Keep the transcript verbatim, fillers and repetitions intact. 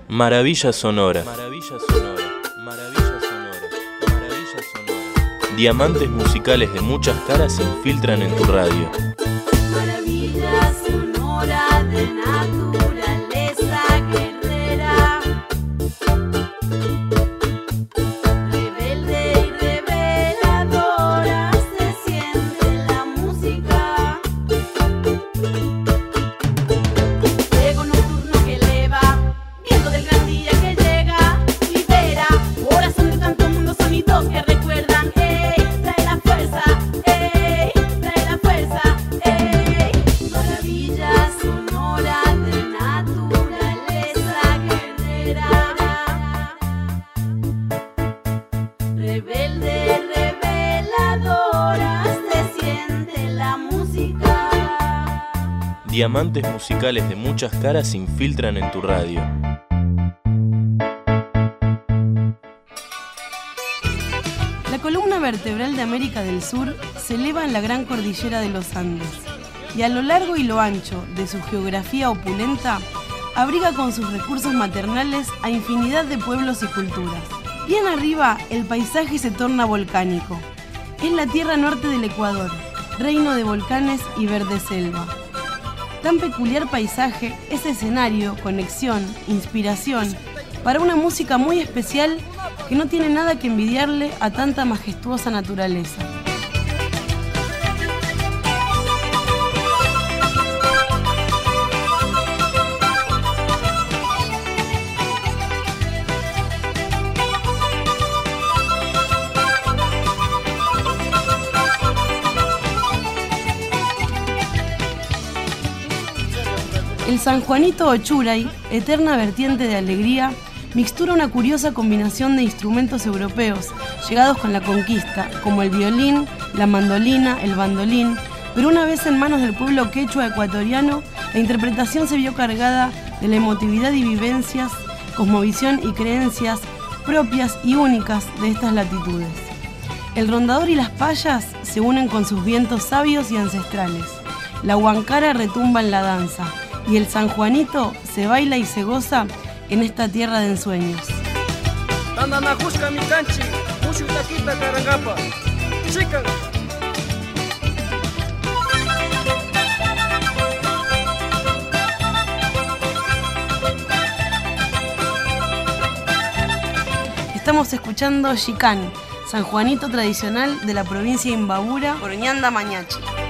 Maravilla sonora. Maravilla sonora. Maravilla sonora. Maravilla sonora. Diamantes musicales de muchas caras se infiltran en tu radio. Maravilla sonora de naturaleza guerrera. Rebelde y reveladora se siente la música. Fuego nocturno que eleva, viento del gran día que llega, libera, corazón de tanto mundo, sonidos que recuerdan. Ey, trae la fuerza, ey, trae la fuerza, ey. Maravilla sonora de naturaleza guerrera. Rebelde, reveladora, se siente la música. Diamantes musicales de muchas caras se infiltran en tu radio. La columna vertebral de América del Sur se eleva en la gran cordillera de los Andes y a lo largo y lo ancho de su geografía opulenta abriga con sus recursos maternales a infinidad de pueblos y culturas. Bien arriba el paisaje se torna volcánico. Es la tierra norte del Ecuador, reino de volcanes y verde selva. Tan peculiar paisaje es escenario, conexión, inspiración para una música muy especial que no tiene nada que envidiarle a tanta majestuosa naturaleza. El sanjuanito o churay, eterna vertiente de alegría, mixtura una curiosa combinación de instrumentos europeos llegados con la conquista, como el violín, la mandolina, el bandolín, pero una vez en manos del pueblo quechua ecuatoriano, la interpretación se vio cargada de la emotividad y vivencias, cosmovisión y creencias propias y únicas de estas latitudes. El rondador y las payas se unen con sus vientos sabios y ancestrales. La huancara retumba en la danza y el sanjuanito se baila y se goza en esta tierra de ensueños. Estamos escuchando Xicán, sanjuanito tradicional de la provincia de Imbabura, por Ñanda Mañachi.